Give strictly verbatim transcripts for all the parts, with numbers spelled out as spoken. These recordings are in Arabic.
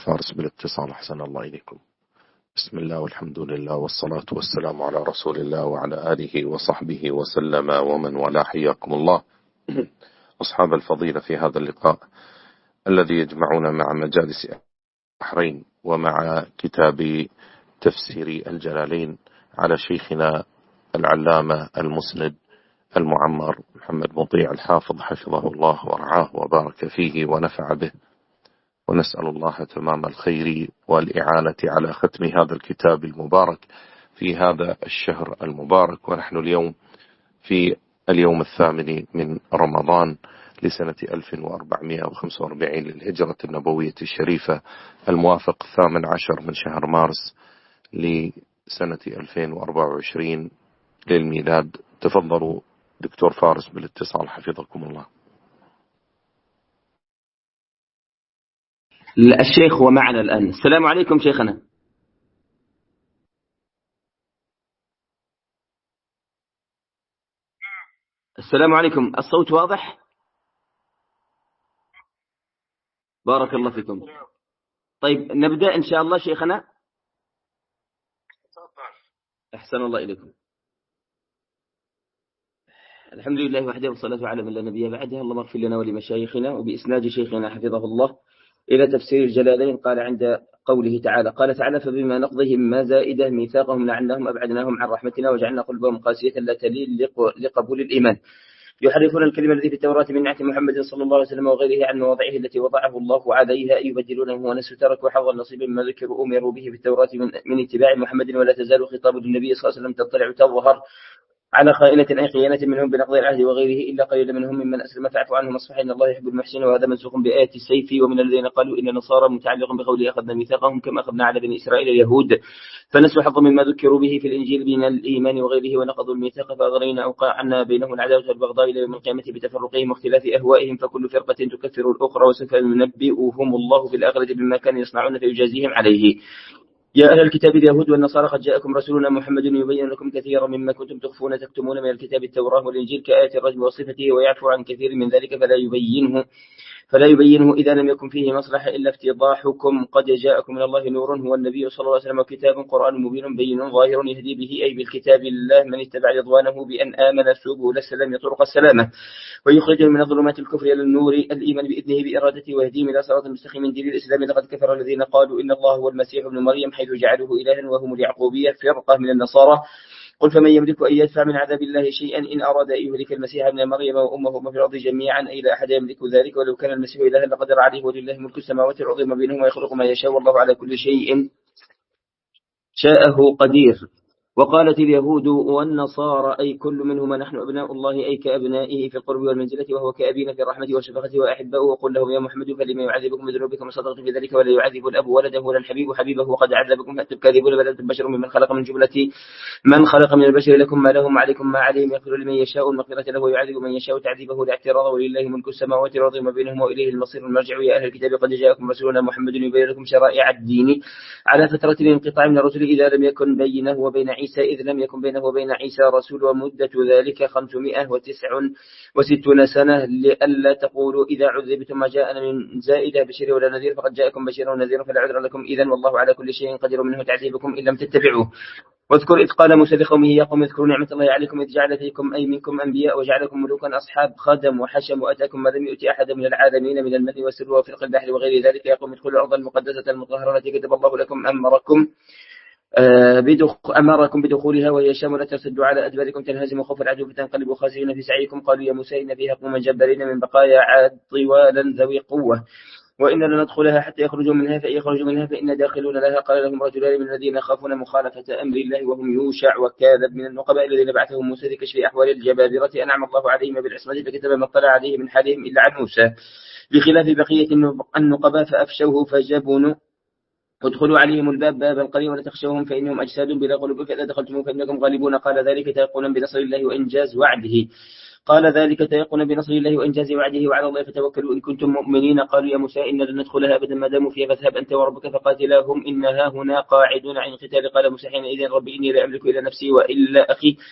فارس بالاتصال. أحسن الله إليكم. بسم الله والحمد لله والصلاة والسلام على رسول الله وعلى آله وصحبه وسلم ومن والاه. حياكم الله أصحاب الفضيلة في هذا اللقاء الذي يجمعنا مع مجالس البحرين ومع كتاب تفسير الجلالين على شيخنا العلامة المسند المعمر محمد مطيع الحافظ حفظه الله ورعاه وبارك فيه ونفع به، ونسأل الله تمام الخير والإعانة على ختم هذا الكتاب المبارك في هذا الشهر المبارك. ونحن اليوم في اليوم الثامن من رمضان لسنة ألف وأربعمائة وخمسة وأربعين للهجرة النبوية الشريفة، الموافق الثامن عشر من شهر مارس لسنة ألفين وأربعة وعشرين للميلاد. تفضلوا دكتور فارس بالاتصال حفظكم الله. الشيخ هو معنا الآن. السلام عليكم شيخنا. السلام عليكم، الصوت واضح؟ بارك الله فيكم. طيب نبدأ إن شاء الله شيخنا. أحسن الله إليكم. الحمد لله وحده والصلاة على من لا نبي بعدها. اللهم اغفر لنا ولمشايخنا. وبإسناد شيخنا حفظه الله إلى تفسير الجلالين قال عند قوله تعالى قال تعالى فبما نقضهم ما زائدة ميثاقهم لعناهم أبعدناهم عن رحمتنا وجعلنا قلوبهم قاسية لا تلين لقبول الإيمان يحرفون الكلمة التي في التوراة من نعت محمد صلى الله عليه وسلم وغيره عن مواضعه التي وضعه الله عليها يبدلونه ونسوا تركوا حظ النصيب مما ذكروا أمروا به في التوراة من, من اتباع محمد ولا تزال خطاب النبي صلى الله عليه وسلم تطلع تظهر على خائنة أي خيانة منهم بنقض العهد وغيره إلا قليلا منهم ممن أسلم فاعفوا عنهم واصفح إن الله يحب المحسنين. وهذا منسوخ بآية السيف. ومن الذين قالوا إن النصارى متعلق بقوله أخذنا ميثاقهم كما أخذنا على بني إسرائيل اليهود فنسوا حظا مما ذكروا به في الإنجيل من الإيمان وغيره ونقضوا الميثاق فأغرينا أوقعنا بينهم العداوة والبغضاء إلى يوم القيامة بتفرقهم واختلاف أهوائهم فكل فرقة تكفر الأخرى وسوف ينبئهم الله في الآخرة بما كانوا يصنعون فيجازيهم عليه. يا أهل الكتاب اليهود والنصارى قد جاءكم رسولنا محمد يبين لكم كثيرا مما كنتم تخفون تكتمون من الكتاب التوراة والإنجيل كآية الرجم وصفته ويعفو عن كثير من ذلك فلا يبينه فلا يبينه إذا لم يكن فيه مصلحة إلا افتضاحكم. قد جاءكم من الله نور هو النبي صلى الله عليه وسلم وكتاب قرآن مبين بين ظاهر يهدي به أي بالكتاب الله من اتبع رضوانه بأن آمن سبل السلام طرق السلامة ويخرجهم من الظلمات الكفر إلى النور الإيمان بإذنه بإرادته ويهديهم إلى صراط مستقيم دين الإسلام. لقد كفر الذين قالوا إن الله هو المسيح ابن مريم حيث جعلوه إلها وهم اليعقوبية فرقة من النصارى. قل فمن يملك أن يدفع من عذاب الله شيئا إن أراد أن يهلك المسيح ابن مريم وأمه ومن في الأرض جميعا أي لا أحد يملك ذلك ولو كان المسيح إلها لقدر عليه ولله ملك السماوات والأرض وما بينهما يخلق ما يشاء والله على كل شيء شاءه قدير. وقالت اليهود والنصارى أي كل منهما نحن أبناء الله أي كأبنائه في القرب والمنزلة وهو كأبينا في الرحمة والشفقة وأحبه. وقل لهم يا محمد فلما يعذبكم بذنوبكم وصدقت في ذلك ولا يعذب الأب ولده ولا الحبيب حبيبه وقد عذبكم فأنتم كاذبون بل أنتم بشر ممن خلق من جملة من خلق من البشر لكم ما لهم عليكم ما عليهم يغفر لمن يشاء المغفرة له ويعذب من يشاء تعذيبه لاعتراض ولله ملك السماوات والأرض وما بينهما وإليه المصير المرجع. يا أهل الكتاب قد جاءكم رسولنا محمد يبين لكم شرائع الدين على فترة الانقطاع من الرسل إذا لم يكن بينه وبين عيسى إذ لم يكن بينه وبين عيسى رسول ومدة ذلك خمسمائة وتسع وستون سنة لئلا تقولوا إذا عذبتم ما جاءنا من زائدة بشير ولا نذير فقد جاءكم بشير ونذير فلا عذر لكم إذن والله على كل شيء قدير منه تعذيبكم إن لم تتبعوه. واذكر إذ قال موسى لقومه يا قوم اذكروا نعمة الله عليكم إذ جعل فيكم أي منكم أنبياء وجعلكم ملوكا أصحاب خدم وحشم وأتاكم ما لم يؤتي أحد من العالمين من المن والسلوى وفرق البحر وغير ذلك. يا قوم ادخلوا الأرض المقدسة المطهرة التي كتب الله لكم أمركم بدخ أمركم بدخولها وهي شاملة تصدوا على أدباركم تنهزموا خوف العدو فتنقلبوا خاسرين في سعيكم. قالوا يا موسى إن فيها قوما جبارين من بقايا عاد طوالا ذوي قوة وإن لن ندخلها حتى يخرجوا منها فإن يخرجوا منها فإن داخلون لها. قال لهم رجلان من الذين يخافون مخالفة أمر الله وهم يوشع وكاذب من النقباء الذين بعثهم موسى لكشف أحوال الجبابرة أنعم الله عليهم بالعصمة فكتب ما اطلع عليه من حالهم إلا عن موسى بخلاف بقية النقباء فأفشوه فجبنوا. ادخلوا عليهم الباب باب القريب ولا تخشوهم فإنهم أجساد بلا قلوب فإذا دخلتم فإنكم غالبون. قال ذلك تيقنا بنصر الله وإنجاز وعده قال ذلك تيقنا بنصر الله وإنجاز وعده وعلى الله فتوكلوا إن كنتم مؤمنين. قالوا يا موسى إن لن ندخلها أبدا ما داموا فيها فاذهب أنت وربك فقاتلاهم إنها هنا قاعدون عن القتال. قال موسى حينئذ ربي إني لا أملك إلا نفسي وإلا أخي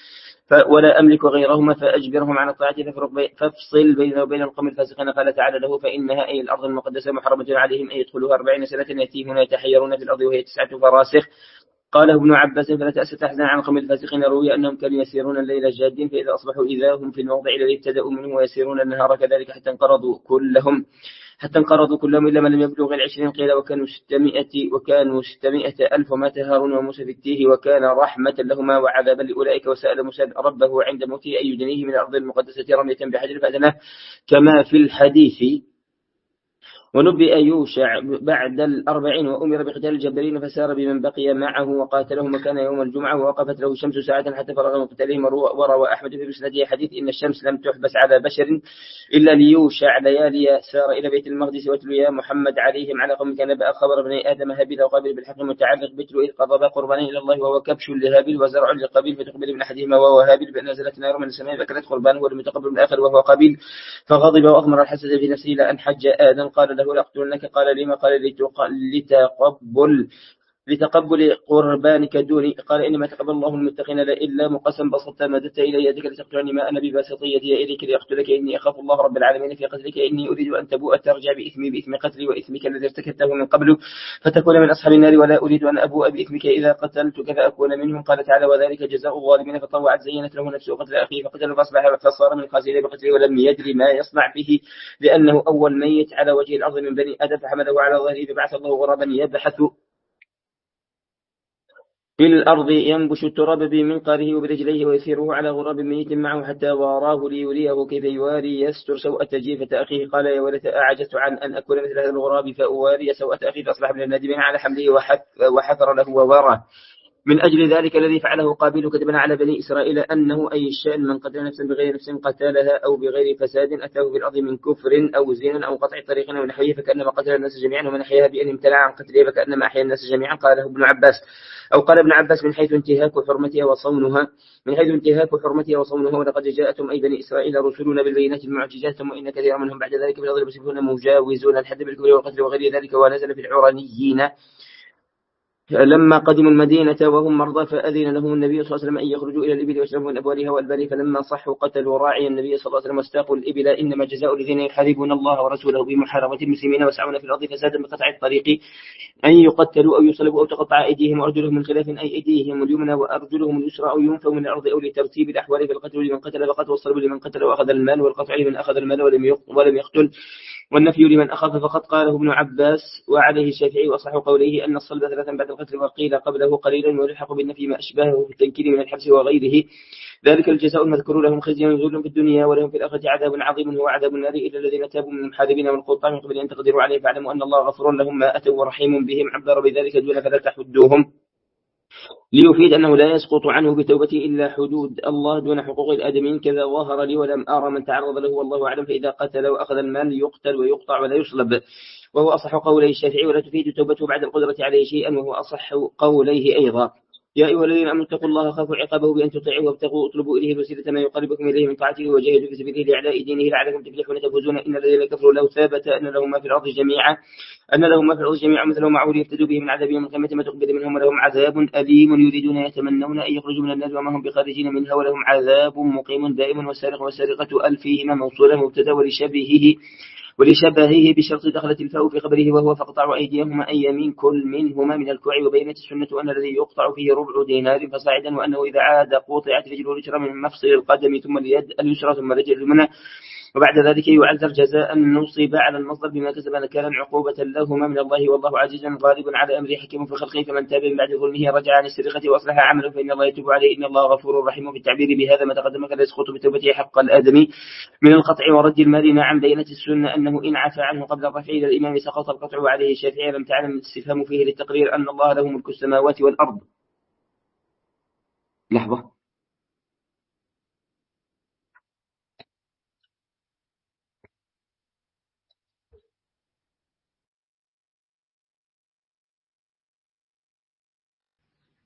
ولا أملك غيرهما فأجبرهم على الطاعة فافصل بيننا وبين القوم الفاسقين. قال تعالى له فإنها أي الأرض المقدسة محرمة عليهم أن يدخلوها أربعين سنة يتيهون يتحيرون في الأرض وهي تسعة فراسخ. قال ابن عباس فلا تأس تحزن عن القوم الفاسقين. روي أنهم كانوا يسيرون الليل جادين فإذا أصبحوا إذا هم في الموضع الذي ابتدأوا منه ويسيرون النهار كذلك حتى انقرضوا كلهم حتى انقرضوا كلهم إلا من لم يبلغ العشرين. قيل وكانوا ستمائة وكانوا ستمائة ألف ومات هارون وموسى في التيه وكان رحمة لهما وعذابا لأولئك. وسأل موسى ربه عند موته أن يدنيه من الأرض المقدسة رمية بحجر فأدناه كما في الحديث. ونبئ يوشع بعد الأربعين وأمر بقتال الجبارين فسار بمن بقي معه وقاتلهم وكان يوم الجمعة ووقفت له الشمس ساعة حتى فرغ من قتالهم. وروى أحمد في مسنده حديث إن الشمس لم تحبس على بشر إلا ليوشع ليالي سار إلى بيت المقدس واتلو يا محمد عليهم على قوم كان بقى خبر بني آدم هابيل وقابل بالحق متعلق بتلو إذ قربا قربانين إلى الله وهو كبش لهابيل وزرع لقابيل فتقبل من أحدهما وهو هابيل بأن نزلت نار من السماء فكلت قربان ولم يتقبل من الآخر وهو قابيل فغضب وأضمر الحسد في نفسه لأن حج آدم. قال له لأقتلنك. قال لما؟ قال لتقبل لتقبل قربانك دوني. قال إنما تقبل الله المتقين إلا مقسم بسطت مددت إلي يدك لتقتلني ما أنا بباسط يدي إليك لأقتلك إني أخاف الله رب العالمين في قتلك إني أريد أن تبوء ترجع بإثمي بإثم قتلي وإثمك الذي ارتكبته من قبل فتكون من أصحاب النار ولا أريد أن أبوء بإثمك إذا قتلتك فأكون منهم. قال تعالى وذلك جزاء الظالمين فطوعت زينت له نفسه قتل أخيه فقتل فأصبح فصار من الخاسرين بقتله ولم يدري ما يصنع به لأنه أول ميت على وجه الأرض من بني آدم فحمله على ظهره فبعث الله غرابا يبحث في الأرض ينبش التراب بمنقاره وبرجليه ويسيره على غراب ميت معه حتى واراه ليريه كيف يواري يستر سوءة جيفة أخيه. قال يا ولد أعجزت عن أن أكون مثل هذا الغراب فأواري سوءة أخي فأصبح من النادمين على حمله وحفر له ووراه. من أجل ذلك الذي فعله قابيل كتبنا على بني إسرائيل أنه أي الشأن من قتل نفسا بغير نفس قتلها أو بغير فساد أتاه في الأرض من كفر أو زنا أو قطع طريق أو نحوه فكأنما قتل الناس جميعا ومن أحياها بأن امتنع عن قتله فكأنما أحيا الناس جميعا. قاله ابن عباس أو قال ابن عباس من حيث انتهاك حرمتها وصونها من حيث انتهاك حرمتها وصونها. ولقد جاءتم أي بني إسرائيل رسلنا بالبينات المعجزات وإن كثيرا منهم بعد ذلك في الأرض يسبحون مجاوزون الحد بالكفر والقتل وغير ذلك. ونزل في العرانيين لما قدموا المدينة وهم مرضى فأذن لهم النبي صلى الله عليه وسلم أن يخرجوا إلى الإبل ويشربوا من أبوالها والبر فلما صحوا قتلوا راعي النبي صلى الله عليه وسلم واستاقوا الإبل. إنما جزاء الذين يحاربون الله ورسوله بمحاربة المسلمين ويسعون في الأرض فسادا بقطع الطريق أن يقتلوا أو يصلبوا أو تقطع أيديهم وأرجلهم من خلاف أي أيديهم اليمنى وأرجلهم اليسرى أو ينفوا من الأرض أو لترتيب الأحوال بالقتل لمن قتل فقد والصلب لمن قتل وأخذ المال والقطع لمن أخذ المال ولم يقتل والنفي لمن أخذ فقد. قاله ابن عباس وعليه الشافعي وأصح قوله أن الصلب ثلاثا بعد القتل وقيل قبله قليلا ويلحق بالنفي ما أشبهه في التنكيل من الحبس وغيره. ذلك الجزاء المذكور لهم خزي وذل في الدنيا ولهم في الآخرة عذاب عظيم هو عذاب النار إلا الذين تابوا من المحاربين والقطاع من قبل أن تقدروا عليه فاعلموا أن الله غفور لهم ما أتوا ورحيم بهم عبر بذلك دون فلا تحدوهم ليفيد أنه لا يسقط عنه بتوبته إلا حدود الله دون حقوق الآدمين. كذا ظاهر لي ولم أرى من تعرض له والله أعلم. فإذا قتل وأخذ المال يقتل ويقطع ولا يصلب وهو أصح قوليه الشافعي ولا تفيد توبته بعد القدرة عليه شيئا وهو أصح قوليه أيضا. يا أيها الذين آمنوا اتقوا الله خافوا عقابه بأن تطيعوه وابتغوا اطلبوا إليه الوسيلة ما يقربكم إليه من طاعته وجاهدوا في سبيله لإعلاء دينه لعلكم تفلحون تفوزون. إن الذين كفروا لو ثابت أن لهم ما في الأرض جميعا أن لهم ما في الأرض جميعا مثله معه ليفتدوا به من عذاب يوم القيامة ما تقبل منهم ولهم عذاب أليم يريدون يتمنون أن يخرجوا من النار وما هم بخارجين منها ولهم عذاب مقيم دائم. والسارق والسارقة أل فيهما موصولا مبتدا ولشبهه ولشبهه بشرط دخلت الفاء في خبره وهو فاقطعوا أيديهما أي يمين كل منهما من الكوع. وبينت السنة أن الذي يقطع فيه ربع دينار فصاعدا وأنه إذا عاد قطعت رجله اليسرى من مفصل القدم ثم اليد اليسرى ثم رجل اليمنى وبعد ذلك يعذر جزاء نصب على المصدر بما كسب نكالا عقوبة لهما من الله والله عزيز غالب على أمره حكيم في خلقه. فمن تاب من بعد ظلمه رجع عن السرقة وأصلح عمله فإن الله يتوب عليه إن الله غفور رحيم. في التعبير بهذا ما تقدم كذا يسقط بتوبته حق الآدمي من القطع ورد المال. نعم بينت السنة أنه إن عفى عنه قبل الرفع إلى الإمام سقط القطع وعليه الشافعي لم تعلم الاستفهام فيه للتقرير أن الله له ملك السماوات والأرض. لحظة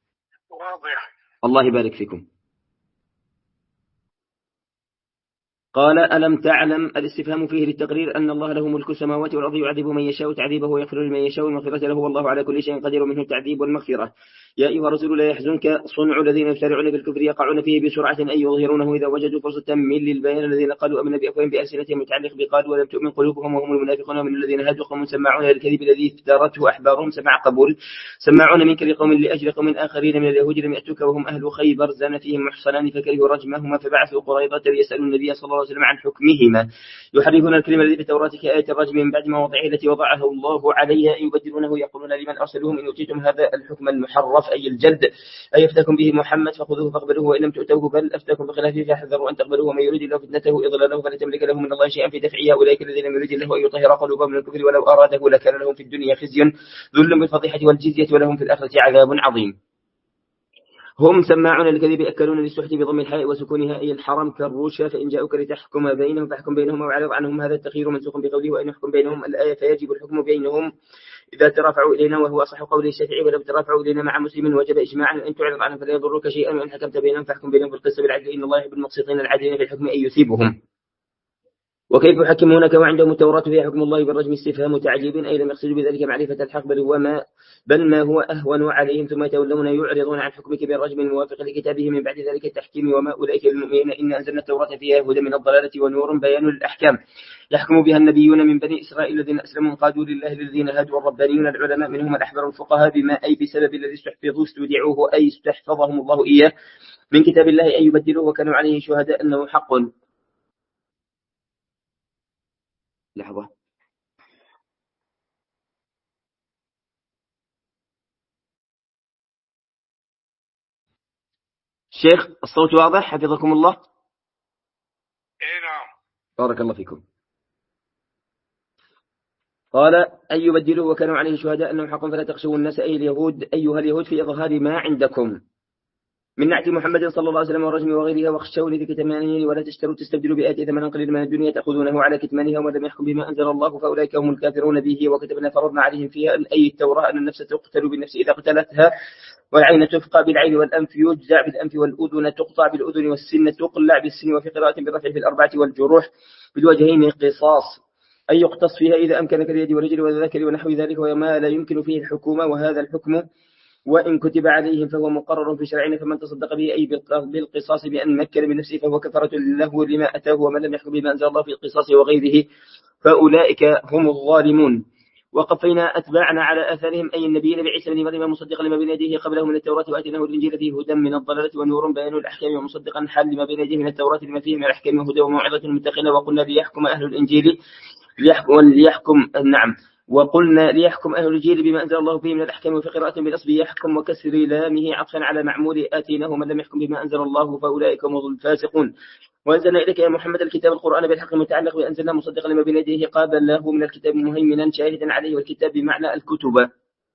واضح الله يبارك فيكم. قال ألم تعلم الاستفهام فيه للتقرير أن الله له ملك السماوات والأرض يعذب من يشاء تعذيبه ويغفر لمن يشاء والمغفرة له والله على كل شيء قدير منه التعذيب والمغفرة. يا أيها الرسول لا يحزنك صنع الذين يسارعون بالكفر يقعون فيه بسرعة أن يظهرونه إذا وجدوا فرصة من للبيان الذين قالوا أمنا بأفواههم بألسنتهم متعلق بقالوا ولم تؤمن قلوبهم وهم المنافقون ومن الذين هادوا قوم سماعون للكذب الذي افترته أحبارهم سماع قبول سماعون منك لقوم لأجل قوم آخرين من اليهود لم يأتوك وهم أهل خيبر زان فيهم محصنان فكرهوا رجمهما فبعثوا قريظة ليسألوا النبي صلى الله عليه وسلم عن حكمهما يحرفون الكلمة الذي في التوراة كآية الرجم من بعد مواضعه التي وضعها الله عليها يبدلونه يقولون لمن أرسلهم إن أوتيتم هذا الحكم المحرف أي الجلد أي أفتاكم به محمد فخذوه فاقبلوه وإن لم تؤتوه بل أفتاكم بخلافه فاحذروا أن تقبلوه ومن يريد الله فتنته إضلاله فلا تملك له من الله شيئا في دفعه أولئك الذين لم يريد الله أن يطهر قلوبهم من الكفر ولو أراده لكان لهم في الدنيا خزي ذل بالفضيحة والجزية ولهم في الآخرة عذاب عظيم. هم سماعون للكذب أكلون للسحت بضم الحاء وسكونها أي الحرم كالروشة فإن جاءوك لتحكم بينهم فاحكم بينهم وأعرض عنهم هذا التخير منسوخ بقوله وإن يحكم بينهم الآية فيجب الحكم بينهم إذا ترافعوا إلينا وهو أصح قوله الشافعي ولو ترافعوا إلينا مع مسلم وجب إجماعا أن تعرض عنهم فلا يضرك شيئا وإن حكمت بينهم فاحكم بينهم بالقسط بالعدل إن الله يحب المقسطين العادلين في الحكم أن يثيبهم. وكيف يحكمونك وعندهم التوراة فيها حكم الله بالرجم استفهام تعجيب أي لم يقصدوا بذلك معرفة الحق بل هو ما بل ما هو أهون عليهم ثم يتولون يعرضون عن حكمك بالرجم الموافق لكتابه من بعد ذلك التحكيم وما أولئك المؤمنين إن أنزلنا التوراة فيها هدى من الضلالة ونور بيان للأحكام يحكم بها النبيون من بني إسرائيل الذين أسلموا قادوا لله الذين هادوا والربانيون العلماء منهم الأحبار الفقهاء بما أي بسبب الذي استحفظوا استودعوه أي استحفظهم الله إياه من كتاب الله أن يبدلوه وكانوا عليه شهداء أنه حق. لحظة شيخ الصوت واضح حفظكم الله؟ اي نعم بارك الله فيكم. قال أن يبدلوا وكانوا عليه شهداء أنه حق فلا تخشوا الناس أي اليهود أيها اليهود في إظهار ما عندكم من نعت محمد صلى الله عليه وسلم والرجم وغيرها واخشوا لكتمانه ولا تشتروا تستبدلوا بآيات ثمنا قليلا من الدنيا تأخذونه على كتمانها ومن لم يحكم بما أنزل الله فأولئك هم الكافرون به وكتبنا فرضنا عليهم فيها أي التوراة أن النفس تقتل بالنفس إذا قتلتها والعين تفقى بالعين والأنف يجزع بالأنف والأذن تقطع بالأذن والسن تقلع بالسن وفي قراءة بالرفع في الأربعة والجروح بالوجهين قصاص أي يقتص فيها إذا أمكن كاليد والرجل والذكر ونحو ذلك وما لا يمكن فيه الحكومة وهذا الحكم وإن كتب عليهم فهو مقرر في شرعنا فمن تصدق به أي بالقصاص بأن مكن بنفسه فهو كفرة له لما أتاه ومن لم يحكم بما أنزل الله في القصاص وغيره فأولئك هم الظالمون. وقفينا أتباعنا على آثارهم أي النبيين بعيسى بن مريم مصدقا لما بين يديه قبله من التوراة وآتيناه الإنجيل فيه هدى من الضلالة ونور بيان الأحكام ومصدقا حال لما بين يديه من التوراة لما فيه من الأحكام وهدى وموعظة للمتقين وقلنا ليحكم أهل الإنجيل ليحكم, ليحكم نعم وقلنا ليحكم أهل الإنجيل بما أنزل الله فيه من الأحكام وفي قراءة بالأصل يحكم وكسر لامه عطفا على معمول آتيناه من لم يحكم بما أنزل الله فأولئك هم الفاسقون. وأنزلنا إليك يا محمد الكتاب القرآن بالحق المتعلق بأنزلنا مصدقا لما بين يديه قابل له من الكتاب مهيمنا شاهدا عليه والكتاب بمعنى الكتب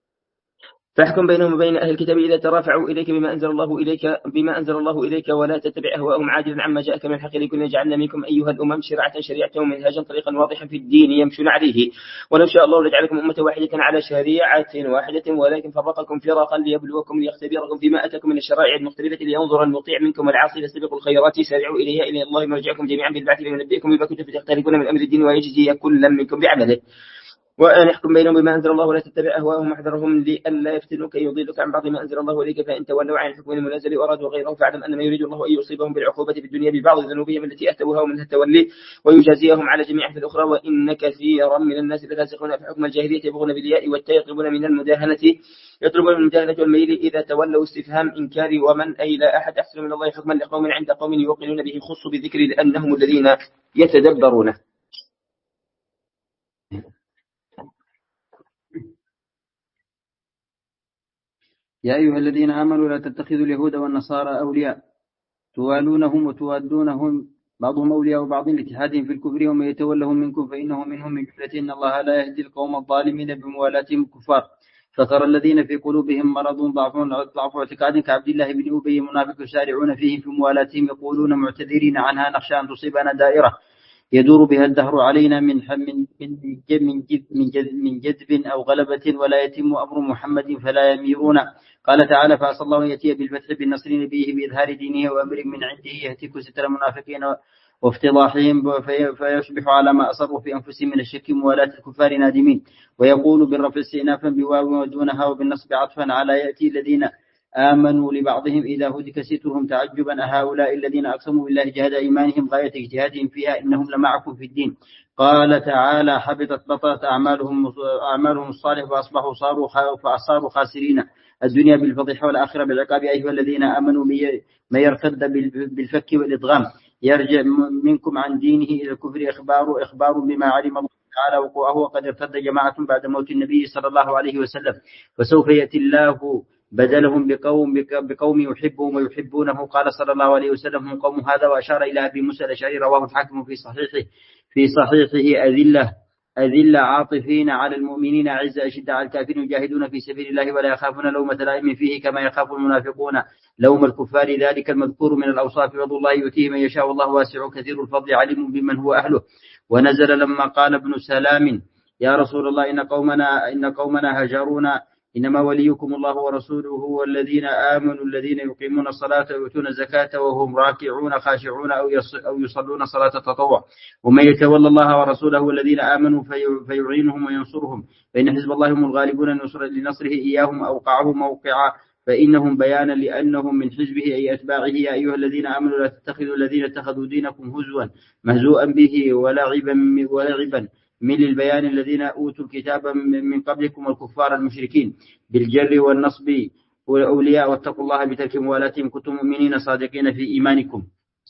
فاحكم بينهم وبين أهل الكتاب إذا ترافعوا إليك بما أنزل الله إليك بما أنزل الله إليك ولا تتبع أهواءهم عاجلا عما جاءك من الحق لكل جعلنا منكم أيها الأمم شرعة شريعة ومنهاجا طريقا واضحا في الدين يمشون عليه ولو شاء الله لجعلكم أمة واحدة على شريعة واحدة ولكن فرقكم فرقا ليبلوكم ليختبركم فيما أتاكم من الشرائع المختلفة لينظر المطيع منكم العاصي فاستبقوا الخيرات سارعوا إليها إلى الله مرجعكم جميعا بالبعث لينبئكم بما كنتم تختلفون من أمر الدين ويجزي كلا منكم بعمله وأن يحكم بينهم بما أنزل الله ولا تتبع أهواءهم واحذرهم لئلا يفتنوك يضلك عن بعض ما أنزل الله إليك فإن تولوا عن الحكم المنازل وأرادوا غيره فاعلم أن ما يريد الله أن يصيبهم بالعقوبة في الدنيا ببعض ذنوبهم التي أتوها ومنها التولي ويجازيهم على جميع في الأخرى وإن كثيرا من الناس لفاسقون في حكم الجاهلية يبغون بالياء والتاء يطلبون من المداهنة يطلبون من المداهنة والميل إذا تولوا استفهام إنكار ومن أي لا أحد أحسن من الله حكما لقوم عند قوم يوقنون به خص بالذكر لأنهم الذين يتدبرونه. يا أيها الذين آمنوا لا تتخذوا اليهود والنصارى أولياء توالونهم وتوادونهم بعضهم أولياء بعض لاتحادهم في الكفر ومن يتولهم منكم فإنه منهم من جملة إن الله لا يهدي القوم الظالمين بموالاتهم الكفار فترى الذين في قلوبهم مرض ضعف ضعف اعتقاد كعبد الله بن أبي منافق يسارعون فيهم في موالاتهم يقولون معتذرين عنها نخشى أن تصيبنا دائرة يدور بها الدهر علينا من من من جذب من جذب من جذب أو غلبة ولا يتم أمر محمد فلا يميرون. قال تعالى فعسى الله أن يأتي بالفتح بالنصر نبيه بإظهار دينه وأمر من عنده يهتك ستر المنافقين وافتضاحهم في فيصبح على ما أصروا في أنفسهم من الشك موالاة الكفار نادمين. ويقول بالرفع استئنافا بواو ودونها وبالنصب عطفا على يأتي الذين آمنوا لبعضهم إذا هتك سترهم تعجبا أهؤلاء الذين أقسموا بالله جهاد إيمانهم غاية اجتهادهم فيها إنهم لمعكم في الدين. قال تعالى حبطت بطلت أعمالهم أعمالهم الصالح فأصبحوا صاروا فأصاروا خاسرين الدنيا بالفضيحة والآخرة بالعقاب. أيها الذين آمنوا ما يرتد بالفك والإدغام يرجع منكم عن دينه إلى الكفر إخبار إخبار بما علم الله تعالى وقوعه وقد ارتد جماعة بعد موت النبي صلى الله عليه وسلم فسوف يأتي الله بدلهم بقوم بقوم يحبهم ويحبونه. قال صلى الله عليه وسلم هم قوم هذا وأشار إلى أبي موسى الأشعري رواه الحاكم في صحيحه في صحيحه أذلة أذلة عاطفين على المؤمنين أعز أشد على الكافرين يجاهدون في سبيل الله ولا يخافون لومة لائم فيه كما يخاف المنافقون لوم الكفار. ذلك المذكور من الأوصاف فضل الله يؤتيه من يشاء والله واسع كثير الفضل عليم بمن هو أهله. ونزل لما قال ابن سلام يا رسول الله إن قومنا إن قومنا هجرونا إنما وليكم الله ورسوله والذين آمنوا الذين يقيمون الصلاة ويؤتون الزكاة وهم راكعون خاشعون أو يصلون صلاة التطوع ومن يتولى الله ورسوله والذين آمنوا فيعينهم وينصرهم فإن حزب الله هم الغالبون لنصره إياهم أوقعه موقعا فإنهم بيانا لأنهم من حزبه أي أتباعه. يا أيها الذين آمنوا لا تتخذوا الذين اتخذوا دينكم هزوا مهزوءا به ولعبا ولعبا من البيان الذين أوتوا الكتاب من قبلكم والكفار المشركين بالجر والنصب والأولياء واتقوا الله بترك موالاتهم كنتم مؤمنين صادقين في إيمانكم.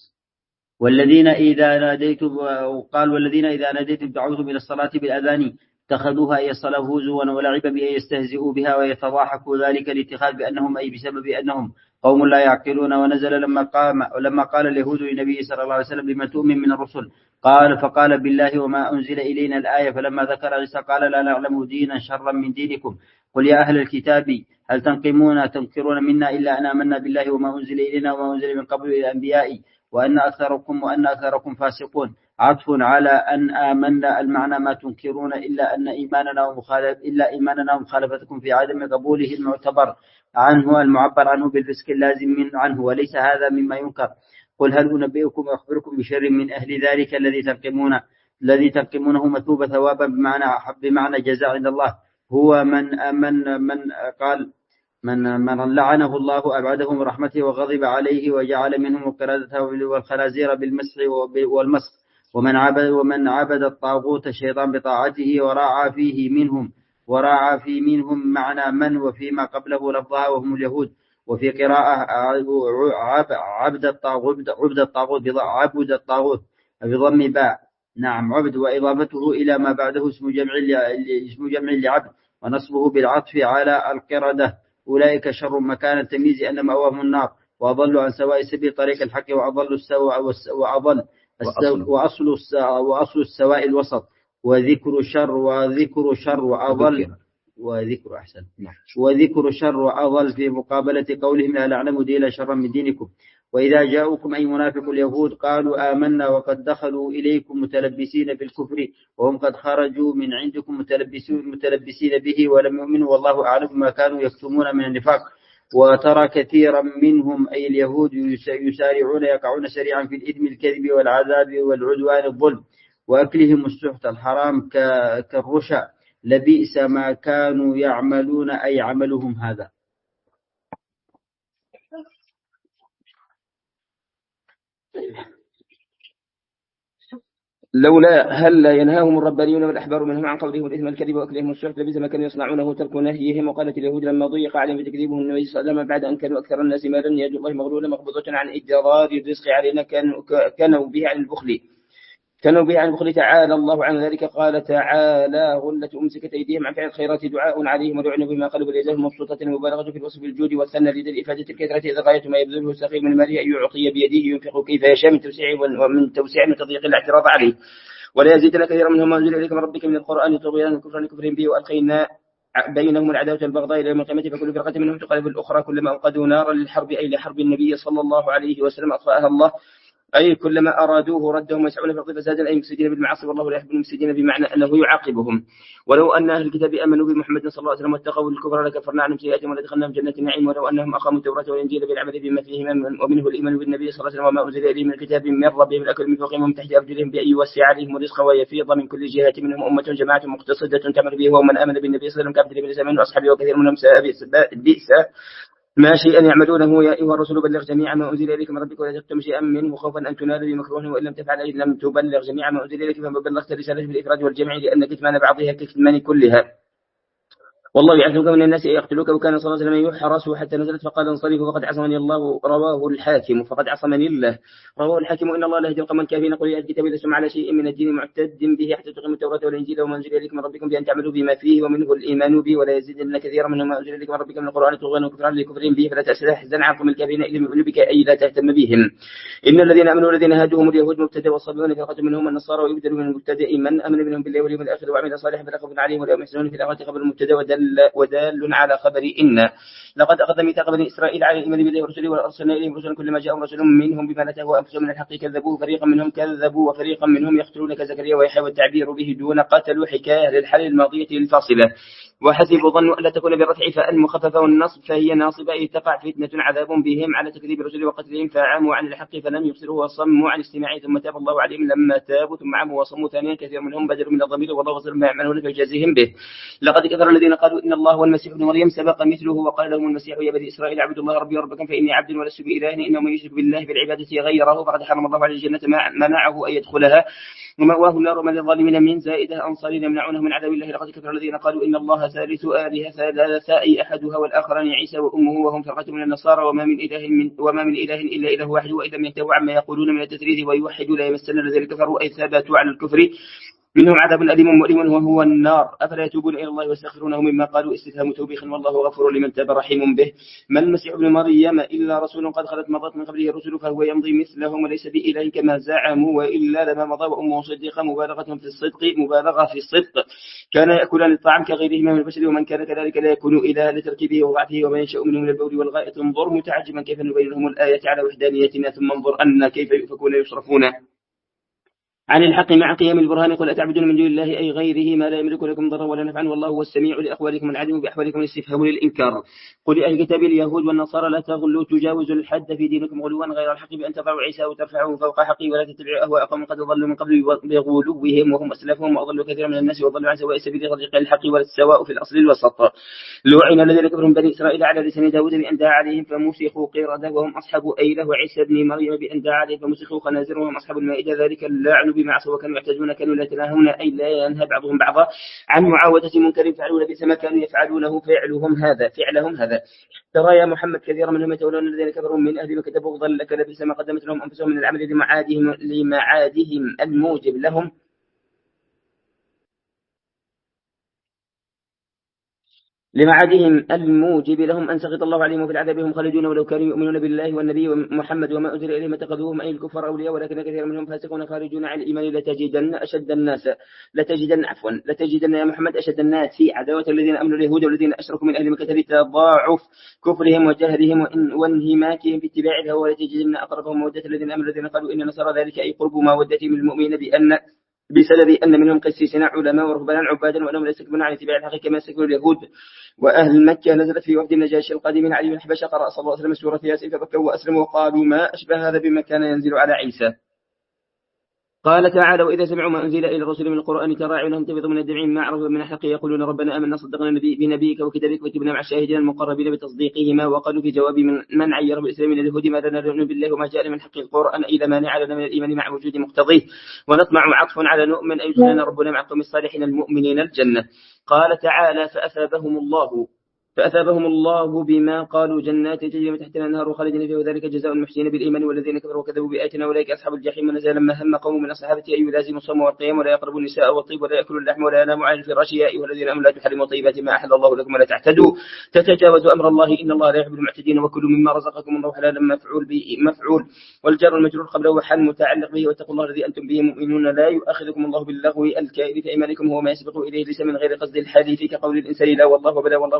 والذين إذا ناديتم وقال والذين إذا ناديتم دعوتم إلى الصلاة بالأذان اتخذوها أي الصلاة هزوا ولعبا بأن يستهزئوا بها ويتضاحكوا ذلك الاتخاذ بأنهم أي بسبب أنهم قوم لا يعقلون. ونزل لما قام لما قال اليهود للنبي صلى الله عليه وسلم بما تؤمن من الرسل قال فقال بالله وما أنزل إلينا الآية فلما ذكر عيسى قال لا نعلم دينا شرا من دينكم قل يا أهل الكتاب هل تنقمون تنكرون منا إلا أن آمنا بالله وما أنزل إلينا وما أنزل من قبل إلى الأنبياء وأن أكثركم وأن أكثركم فاسقون. عطف على أن آمنا المعنى ما تنكرون إلا أن إيماننا ومخالف إلا إيماننا ومخالفتكم في عدم قبوله المعتبر عنه المعبر عنه بالفسق اللازم من عنه وليس هذا مما ينكر. قل هل أنبئكم وأخبركم بشر من أهل ذلك الذي تنقمون الذي تنقمونه مثوب ثوابا بمعنى بمعنى جزاء عند الله هو من من من قال من من لعنه الله أبعده من رحمته وغضب عليه وجعل منهم القردة والخنازير بالمسح والمسخ ومن عبد ومن عبد الطاغوت الشيطان بطاعته وراعى فيه منهم وراعى في منهم معنى من وفيما قبله لفظها وهم اليهود. وفي قراءة عبد الطاغوت عبد الطاغوت عبد الطاغوت بضم باء نعم عبد وإضافته إلى ما بعده اسم جمع اسم جمع لعبد ونصبه بالعطف على القردة. أولئك شر مكان تمييز أن مأواهم النار وأضلوا عن سواء سبيل طريق الحق وأضلوا السواء وأضل وأصل وأصل السواء الوسط وذكر شر وذكر شر وأضل وذكر أحسن وذكر شر وأضل في مقابلة قولهم لا نعلم دينا شرا من دينكم. وإذا جاءوكم أي منافق اليهود قالوا آمنا وقد دخلوا إليكم متلبسين بالكفر وهم قد خرجوا من عندكم متلبسين متلبسين به ولم يؤمنوا والله أعلم ما كانوا يكتمون من النفاق. وترى كثيرا منهم أي اليهود يسارعون يقعون سريعا في الإثم الكذب والعذاب والعدوان الظلم وأكلهم السحت الحرام كالرشا لبئس ما كانوا يعملون أي عملهم هذا. لولا هل لا ينهاهم الربانيون والأحبار منهم عن قولهم الإثم الكذب وأكلهم السحت لبئس ما كانوا يصنعونه ترك نهيهم. وقالت اليهود لما ضيق عليهم بتكذيبهم النبي صلى الله عليه وسلم بعد أن كانوا أكثر الناس مالا يد الله مغلولة مقبوضة عن إجرار الرزق علينا كانوا به عن البخل كانوا به عن البخل تعالى الله عن ذلك. قال تعالى غلة أمسكت أيديهم عن فعل الخيرات دعاء عليهم ولعنوا بما قالوا بالإزاهم مبسوطة المبالغة في الوصف الجود والثنى لدى إفادة الكثرة إذا غاية ما يبذله السخي من ماله أن يعطي بيده ينفق كيف يشاء من توسيع ومن توسيع من تضييق الاعتراض عليه. ولا يزيدنا كثيرا منهم ما أنزل إليك من ربك من القرآن طغيانا وكفرا لكفرهم به وألقينا بينهم العداوة والبغضاء إلى يوم القيامة فكل فرقة منهم تقلب الأخرى كلما أوقدوا نارا للحرب أي لحرب النبي صلى الله عليه وسلم أطفأها الله أي كلما أرادوه ردهم ويسعون في الأرض فسادا أي مفسدين بالمعاصي والله لا يحب المفسدين بمعنى أنه يعاقبهم. ولو أن أهل الكتاب آمنوا بمحمد صلى الله عليه وسلم واتقوا الكفر لكفرنا عنهم سيئاتهم ولدخلناهم جنات النعيم. ولو أنهم أقاموا التوراة والإنجيل بالعمل بما فيهما ومنه الإيمان بالنبي صلى الله عليه وسلم وما أنزل إليه من الكتاب من ربهم الأكل من فوقهم ومن تحت أرجلهم بأن يوسع عليهم الرزق ويفيض من كل جهة منهم أمة جماعة مقتصدة تعمل به ومن آمن بالنبي صلى الله عليه وسلم كعبد الله بن وأصحابه وكثير منهم ساء بئس ما شيئا يعملونه. يا أيها الرسول بلغ جميع ما أنزل إليك من ربك ولا تكتم شيئا منه خوفا أن تنال بمكروه وإن لم تفعل إذ لم تبلغ جميع ما أنزل إليك فما بلغت رسالته بالإفراد والجمع لأن كتمان بعضها ككتمان كلها. والله يعلمك من الناس يقتلوك وكان صلى الله عليه وسلم يحرس حتى نزلت فقال انصرفوا فقد عصمني الله. رواه الحاكم فقد عصمني الله. رواه الحاكم إن الله لا يهدي القوم الكافرين. قل يا الكتاب لستم على شيء من الدين معتد به حتى تقيموا التوراة والإنجيل وما أنزل إليكم من ربكم بأن تعملوا بما فيه ومنه الإيمان به ولا يزيدن كثيرا منه ما أنزل إليكم من ربكم من القرآن طغيانا وكفرا لكفرهم به فلا تحزن عنكم الكافرين إلا يؤمنوا بك أي لا تهتم بهم. إن الذين آمنوا والذين هادوهم اليهود مبتدأ والصابئون فرقة منهم النصارى ويبدل من المبتدأ من آمن منهم بالله واليوم الآخر وعمل صالحا فلا خوف عليهم ولا هم يحزنون في الآخرة خبر المبتدأ ودل ودال على خبر إن. لقد أخذ ميثاق بني إسرائيل على الإيمان بالله ورسله وأرسلنا إليهم رسلا كلما جاءهم رسول منهم بما لا تهوى أنفسهم من الحق كذبوه فريقا منهم كذبوا وفريقا منهم يقتلون كزكريا ويحيى والتعبير به دون قتلوا حكاية للحل الماضية الفاصلة. وحسبوا ظنوا ألا تكون بالرفع فأن مخففة والنصب فهي ناصبة أي تقع فتنة عذاب بهم على تكذيب الرسل وقتلهم فعموا عن الحق فلم يبصروا وصموا عن استماعه ثم تاب الله عليهم لما تابوا ثم عموا وصموا ثانيا كثير منهم بدلوا من الضمير والله بصير ما يعملون فيجازيهم به. لقد كفر الذين قالوا إن الله والمسيح ابن مريم سبق مثله وقال لهم المسيح يا بني إسرائيل اعبدوا الله ربي وربكم فإني عبد ولست بإله إنه من يشرك بالله بالعبادة غيره فقد حرم الله عليه الجنة منعه أن يدخلها ومأواه النار وما للظالمين من زائدة أنصار يمنعونه من عذاب الله. لقد كفر الذين قالوا إن الله ثالث آلهة ثلاثة أي أحدها والآخران عيسى وأمه وهم فرقة من النصارى وما من إله من وما من إله إلا إله واحد وإذا لم ينتهوا عما يقولون من التثليث ويوحدوا لا يمسن الذين كفروا أي ثبتوا على الكفر منهم عذاب أليم مؤلم وهو النار أفلا يتوبون إلى الله ويستغفرونه مما قالوا استفهام توبيخ والله غفور لمن تاب رحيم به. ما المسيح ابن مريم إلا رسول قد خلت مضت من قبله الرسل فهو يمضي مثلهم وليس بإله كما زعموا وإلا لما مضى وأمه صديقة مبالغة في الصدق مبالغة في الصدق كان يأكلان الطعام كغيرهما من البشر ومن كان كذلك لا يكون إله لتركيبه وضعفه وما ينشأ منه من البول والغائط انظر متعجبا كيف نبين لهم الآيات على وحدانيتنا ثم انظر أن كيف يؤفكون يصرفون عن الحق مع قيام البرهان. قل أتعبدون من دون الله أي غيره ما لا يملك لكم ضرا ولا نفعا والله هو السميع لأقوالكم العليم بأحوالكم الاستفهام للإنكار. قل أهل الكتاب اليهود والنصارى لا تغلوا تجاوزوا الحد في دينكم غلوا غير الحق بأن تضعوا عيسى وترفعوه فوق حقه ولا تتبعوا أهواء قوم قد ضلوا من قبل بغلوهم وهم أسلافهم وأضلوا كثيرا من الناس وضلوا عن سواء سبيل طريق الحق والسواء في الأصل الوسط. لوعن الذين كفروا من بني إسرائيل على لسان داود بأن دعا عليهم فمسخوا قردة وهم أصحاب أيلة وعيسى بن مريم بأن دعا عليهم فمسخوا خنازير وهم أصحاب المائدة ذلك اللعن بما عصوا وكانوا يعتدون كانوا لا يتناهون أي لا ينهى بعضهم بعضا عن معاودة منكر فعلوا لبئس ما كانوا يفعلونه فعلهم هذا فعلهم هذا. ترى يا محمد كثيرا منهم يتولون الذين كفروا من أهل مكة بغضا لك لبئس ما قدمت لهم أنفسهم من العمل لمعادهم لمعادهم الموجب لهم لمعادهم الموجب لهم أن سخط الله عليهم في العذاب هم خالدون ولو كانوا يؤمنون بالله والنبي ومحمد وما أنزل إليهم اتخذوهم أي الكفار أولياء ولكن كثير منهم فاسقون خارجون عن الإيمان لتجدن أشد الناس لتجدن عفوا لتجدن يا محمد أشد الناس عداوة الذين أمنوا اليهود والذين أشركوا من أهل مكة لتضاعف كفرهم وجهرهم وانهماكهم في اتباع الهوى ولتجدن أقربهم مودة الذين أمنوا الذين قالوا إن نصر ذلك أي قرب مودتهم للمؤمنين بأن بسبب أن منهم قسيسين علماء ورهبانا عبادا وأنهم لا يستكبرون عن اتباع الحق كما يستكبر اليهود وأهل مكة. نزلت في وفد النجاشي القادمين علي بن الحبشة قرأ صلى الله عليه وسلم سورة ياسين فبكوا وأسلموا وقالوا ما أشبه هذا بما كان ينزل على عيسى. قال تعالى وإذا سمعوا ما أنزل إلى الرسل من القرآن ترى أعينهم تفيض من الدمع ما عرفوا من الحق يقولون ربنا آمنا صدقنا نبي بنبيك وكتابك وكتبنا مع الشاهدين المقربين بتصديقهما. وقالوا في جواب من, من عير بالإسلام من اليهود ما لنا نؤمن بالله وما جاء من حق القرآن إلى مانع لنا من الإيمان مع وجود مقتضيه ونطمع عطف على نؤمن أي يدخلنا ربنا مع قوم الصالحين المؤمنين الجنة. قال تعالى فأثابهم الله فأثابهم الله بما قالوا جنات تجري من تحتها الأنهار خالدين فيها وذلك جزاء المحسنين بالإيمان والذين كفروا وكذبوا بآياتنا أولئك أصحاب الجحيم. ونزل لما هم قوم من الصحابة أن يلازموا الصوم والقيام ولا يقربوا النساء والطيب ولا يأكلوا اللحم ولا يناموا على الفراش يا أيها الذين آمنوا لا تحرموا طيبات ما أحل الله لكم ولا تعتدوا تتجاوزوا أمر الله إن الله لا يحب المعتدين وكلوا مما رزقكم الله حلالا مفعول به مفعول والجار المجرور قبله حال متعلق به واتقوا الله الذي أنتم به مؤمنون لا يؤاخذكم الله باللغو الكائن في أيمانكم هو ما يسبق إليه ليس من غير قصد الحديث كقول الإنسان لا والله بلا والله ولكن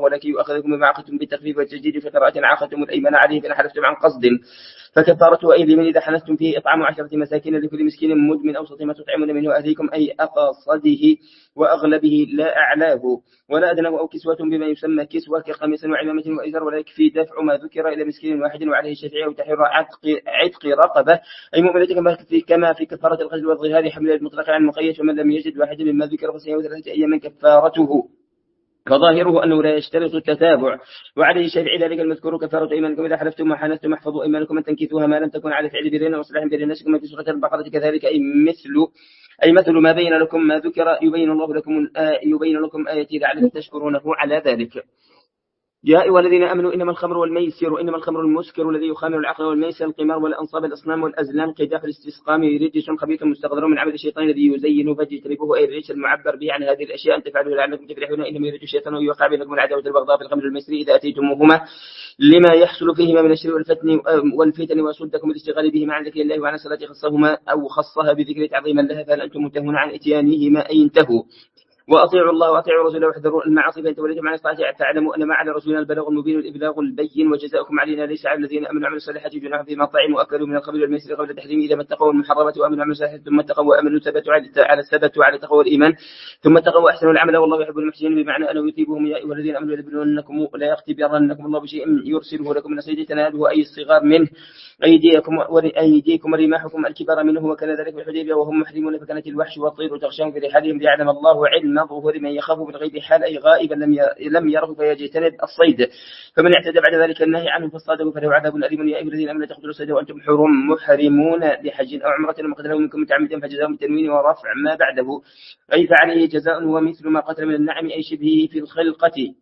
أخذكم بما عقدتم بالتخفيف والتجديد في قراءة عاقدتم الأيمان عليه فإن حلفتم عن قصد فكفارته أي من إذا حنثتم فيه إطعام عشرة مساكين لكل مسكين مد من أوسط ما تطعمون منه أهليكم أي أقصده وأغلبه لا أعلاه ولا أدناه أو كسوة بما يسمى كسوة كقميص وعمامة وإزار ولا يكفي دفع ما ذكر إلى مسكين واحد وعليه الشافعي وتحرير عتق عتق رقبة أي مؤمنة كما في كفارة القتل والظهار حمل المطلق عن المقيد ومن لم يجد واحد مما ذكر فصيام ثلاثة أيام كفارته فظاهره أنه لا يشترط التتابع وعليه الشافعي ذلك المذكور كفارة أيمانكم إذا حلفتم وحنثتم احفظوا أيمانكم أن تنكثوها ما لم تكن على فعل برين وصلاح بين الناس في سورة البقرة كذلك أي مثل أي مثل ما بين لكم ما ذكر يبين الله لكم يبين لكم آياتي لعلكم تشكرونه على ذلك. يا أيها الذين آمنوا إنما الخمر والميسر إنما الخمر المسكر الذي يخامر العقل والميسر القمار والأنصاب الأصنام والأزلام قداح الاستسقام رجس خبيث مستقذر من عمل الشيطان الذي يزين فاجتنبوه أي الرجس المعبر به عن هذه الأشياء أن تفعلوا لعلكم تفلحون إنما يريد الشيطان ويوقع بينكم العداوة والبغضاء في الخمر والميسر إذا أتيتموهما لما يحصل فيهما من الشر والفتن والفتن وصدكم الاشتغال بهما عن ذكر الله وعن الصلاة خصهما أو خصها بذكر تعظيما لها فهل أنتم منتهون عن إتيانهما أي انتهوا وأطيعوا الله وأطيعوا رسوله واحذروا المعاصي فإن توليتم عن الطاعة فاعلموا أن ما على رسولنا البلاغ المبين والإبلاغ البين وجزاؤكم علينا ليس على الذين آمنوا وعملوا الصالحات جناح فيما طعموا وأكلوا من الخمر والميسر قبل التحريم إذا ما اتقوا المحرمات وآمنوا وعملوا الصالحات ثم اتقوا وآمنوا ثبتوا على الثبت وعلى التقوى والإيمان ثم اتقوا وأحسنوا العمل والله يحب المحسنين بمعنى أنه يثيبهم يا أيها الذين آمنوا ليبلونكم لا يختبرنكم الله بشيء يرسله لكم من صيد تناله أي الصغار منه أيديكم وأيديكم ورماحكم الكبار منه وكان ذلك بالحديبية وهم محرمون فكانت الوحش والطير تغشاهم في رحالهم ليعلم الله علم ظهور من يخاف بالغيب حال أي غائبا لم لم يره فيجتنب الصيد فمن اعتدى بعد ذلك النهي عنه فاصطاده فله عذاب أليم يا أيها الذين آمنوا تقتلوا الصيد وأنتم حرم محرمون بحج أو عمرة ومن قتله منكم متعمدا فجزاء بالتنوين ورفع ما بعده أي فعليه جزاء ومثل ما قتل من النعم أي شبهه في الخلقة.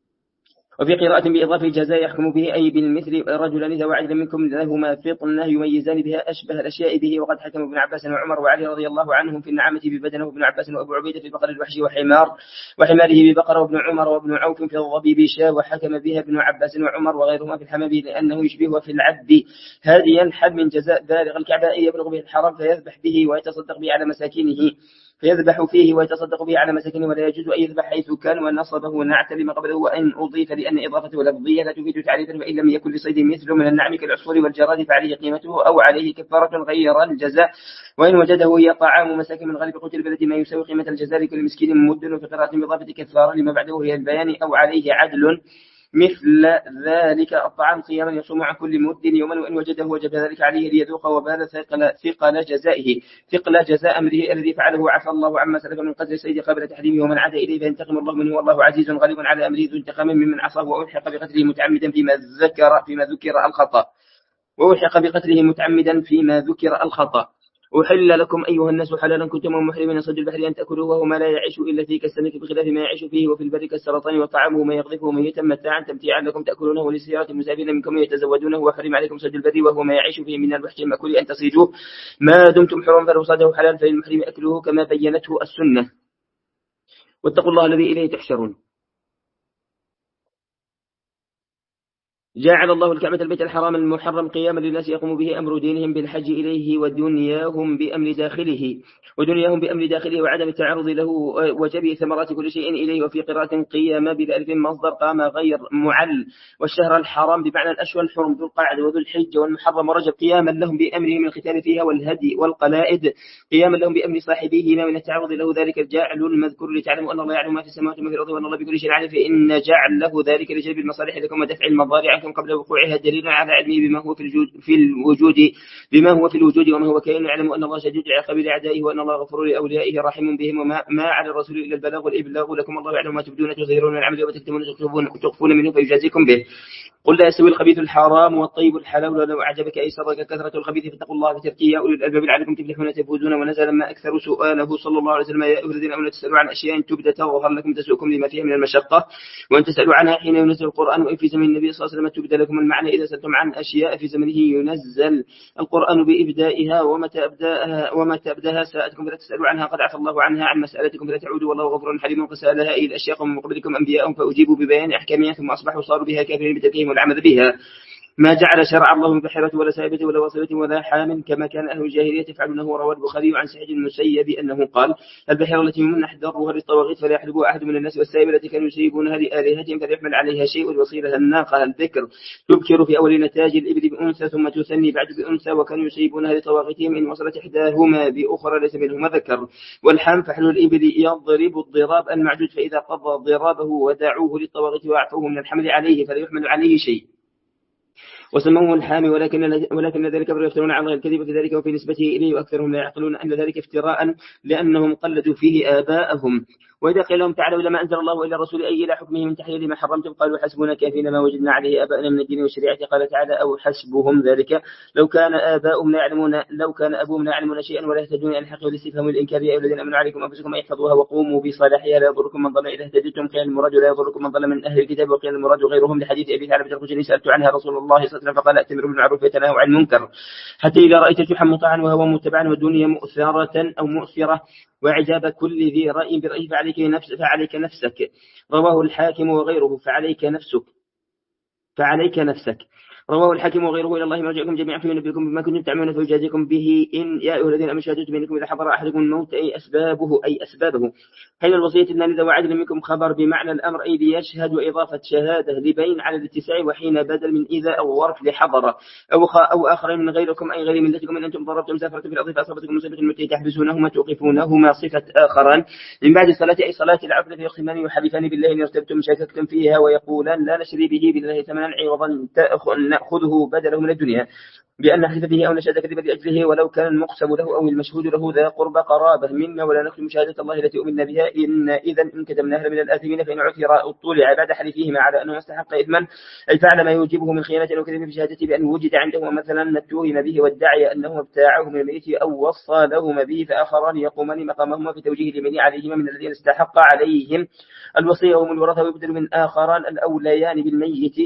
وفي قراءة بإضافة الجزاء يحكم به أي بالمثل رجلان إذا وعد منكم لهما فطنة يميزان بها أشبه الأشياء به وقد حكم ابن عباس وعمر وعلي رضي الله عنهم في النعامة ببدنه وابن عباس وأبو عبيدة في بقر الوحش وحمار وحماره ببقرة وابن عمر وابن عوف في الضبي بشاة وحكم بها ابن عباس وعمر وغيرهما في الحمام لأنه يشبه في العبد هذه ينحل من جزاء بالغ الكعبة يبلغ به الحرام فيذبح به ويتصدق به على مساكينه فيذبح فيه ويتصدق به على مساكنه ولا يجوز أن يذبح حيث كان ونصبه نعت لما قبله وأن أضيف لأن إضافته لفظية لا تفيد تعريفا فإن لم يكن لصيد مثل من النعم كالعصفور والجراد فعليه قيمته أو عليه كفارة غير الجزاء وإن وجده هي طعام مساكن من غالب قوت البلد ما يساوي قيمة الجزاء لكل مسكين مد وفي قراءة بإضافة كفارة لما بعده هي البيان أو عليه عدل مثل ذلك الطعام صياما يصوم عن كل مد يوما وإن وجده وجب ذلك عليه ليذوق وبال ثقل ثقل جزائه ثقل جزاء أمره الذي فعله عفى الله عما سلف من قدر السيد قبل تحريمه ومن عاد إليه فينتقم الله منه والله عزيز غالب على أمره ذو انتقام ممن عصاه وألحق بقتله متعمدا فيما ذكر فيما ذكر الخطأ وألحق بقتله متعمدا فيما ذكر الخطأ. أحل لكم أيها الناس حلالا كنتم محرمين صد البحر أن تأكلوه وهو ما لا يعيش إلا فيه كالسمك بخلاف ما يعيش فيه وفي البر كالسرطان وطعامه ما يغذفه ميتا متاعا تمتيعا لكم تأكلونه وللسيارة المسافرين منكم يتزودونه وحرم عليكم صد البر وهو ما يعيش فيه من الوحش المأكول أن تصيدوه ما دمتم حرم فلو صاده حلال فللمحرم أكله كما بينته السنة واتقوا الله الذي إليه تحشرون. جعل الله الكعبة البيت الحرام المحرم قياما للناس يقوم به أمر دينهم بالحج إليه ودنياهم بأمر داخله ودنياهم بأمر داخله وعدم التعرض له وجبي ثمرات كل شيء إليه وفي قراءة قياما بألف مصدر قام غير معل والشهر الحرام بمعنى الأشهر الحرم ذو القعدة وذو الحجة والمحرم ورجب قياما لهم بأمره من الختان فيها والهدي والقلائد قياما لهم بأمر صاحبيهما من التعرض له ذلك الجاعل المذكور لتعلموا أن الله يعلم ما في السماوات وما في الأرض وأن الله بكل شيء عليم فإن جعل له ذلك لجلب المصالح لكم ودفع المضار عنكم قبل وقوعها دليل على علمه بما هو في الوجود في الوجود بما هو في الوجود وما هو كائن يعلم أن الله شديد العقاب لأعدائه وأن الله غفور لأوليائه رحيم بهم وما ما على الرسول إلا البلاغ والإبلاغ لكم الله يعلم ما تبدون تظهرون العمل وتكتمون وتخفون منه فيجازيكم به. قل لا يستوي الخبيث الحرام والطيب الحلال ولو أعجبك أيسرك كثرة الخبيث فاتقوا الله بتركيه يا أولي الألباب لعلكم تفلحون تفوزون. ونزل ما أكثر سؤاله صلى الله عليه وسلم يا أيها الذين آمنوا تسألوا عن أشياء تبدى تظهر لكم تسؤكم لما فيها من المشقة وأن تسألوا عنها حين ينزل القرآن وإن في زمن النبي صلى الله عليه وسلم تبدى لكم المعنى إذا سألتم عن أشياء في زمنه ينزل القرآن بإبدائها ومتى أبداها ومتى أبداها سألتكم فلا تسألوا عنها قد عفى الله عنها عن مسألتكم فلا تعودوا والله غفور حليم فسألها إلى الأشياء من قبلكم أنبياءهم فأجيبوا ببيان أحكامها ثم أصبحوا صاروا بها كافرين بتركهم والعمل بها ما جعل شرع الله من بحيرة ولا سائبة ولا وصلة ولا حام كما كان أهل الجاهلية يفعلونه. روى البخاري عن سعيد المسيب أنه قال: البحيرة التي يمنح درها للطواغيت فلا يحلبها أحد من الناس، والسائبة التي كانوا يسيبونها لآلهتهم فلا يحمل عليها شيء، والوصيلة الناقة الذكر تبكر في أول نتاج الإبل بأنثى ثم تثني بعد بأنثى، وكانوا يسيبونها لطواغيتهم إن وصلت إحداهما بأخرى ليس منهما ذكر. والحام فحل الإبل يضرب الضراب المعدود، فإذا قضى ضرابه ودعوه للطواغيت وأعفوه من الحمل عليه فلا يحمل عليه شيء. وسموه الحامي، ولكن ولكن ذلك كبروا يفترون على الله الكذب في ذلك وفي نسبته إليه، وأكثرهم لا يعقلون أن ذلك افتراء لأنهم قلدوا فيه آباءهم. وإذا قيل لهم تعالوا إلى ما أنزل الله وإلى الرسول أي إلى حكمه من تحليل ما حرمتم قالوا حسبنا كافينا ما وجدنا عليه آباءنا من الدين والشريعة. قال تعالى: أو حسبهم ذلك لو كان آباؤهم لا يعلمون لو كان أبوهم لا يعلمون شيئا ولا يهتدون إلى الحق والاستفهام والإنكار. يا أيها الذين آمنوا عليكم أنفسكم احفظوها وقوموا بصالحها لا يضركم من ضل إذا اهتديتم. قيل المراد لا يضركم من ضل من أهل الكتاب، وقيل المراد غيرهم لحديث أبي ثعلبة الخشني سألت عنها رسول الله صلى الله عليه وسلم فقال: أتمروا بالمعروف وتنهوا عن المنكر حتى إذا رأيت شحا مطاعا وهوى متبعا والدنيا مؤثرة أو مؤثرة وعجاب كل ذي رأي برأيه فعليك نفس فعليك نفسك. رواه الحاكم وغيره فعليك نفسك فعليك نفسك رواه الحاكم وغيره. إلى الله مرجعكم جميعا فينبئكم بما كنتم تعملون فيجازيكم به. إن يا أيها الذين آمنوا شهادة بينكم إذا حضر أحدكم الموت أي أسبابه أي أسبابه حين الوصية إثنان إذا وعدل منكم خبر بمعنى الأمر أي ليشهد، وإضافة شهادة لبين على الاتساع، وحين بدل من إذا أو ظرف لحضر أو أو آخرين من غيركم أي غير ملتكم إن أنتم ضربتم سافرة في الأرض فأصابتكم مصيبة الموت تحبسونهما توقفونهما صفة آخران من بعد الصلاة أي صلاة العفل فيقسمان يحلفان بالله إن ارتبتم شككتم فيها ويقولان لا نشري به بالله ثمنا عوضا نأخذه بدله من الدنيا بأن حلف به أو نشهد كذبا لأجله ولو كان المقسم له أو المشهود له ذا قرب قرابة منا ولا نكتم شهادة الله التي أؤمن بها إن إذا إن كتمناها من الآثمين. فإن عثر اطلع بعد حلفهما على أنه استحق إثما أي فعل ما يوجبه من خيانة أو كذب في شهادته بأن وجد عنده مثلا متوهم به وادعي أنه ابتاعه من الميت أو وصى لهما به فآخران يقومان مقامهما في توجيه اليمين عليهما من الذين استحق عليهم الوصية وهم الورثة ويبدل من آخران الأوليان بالميت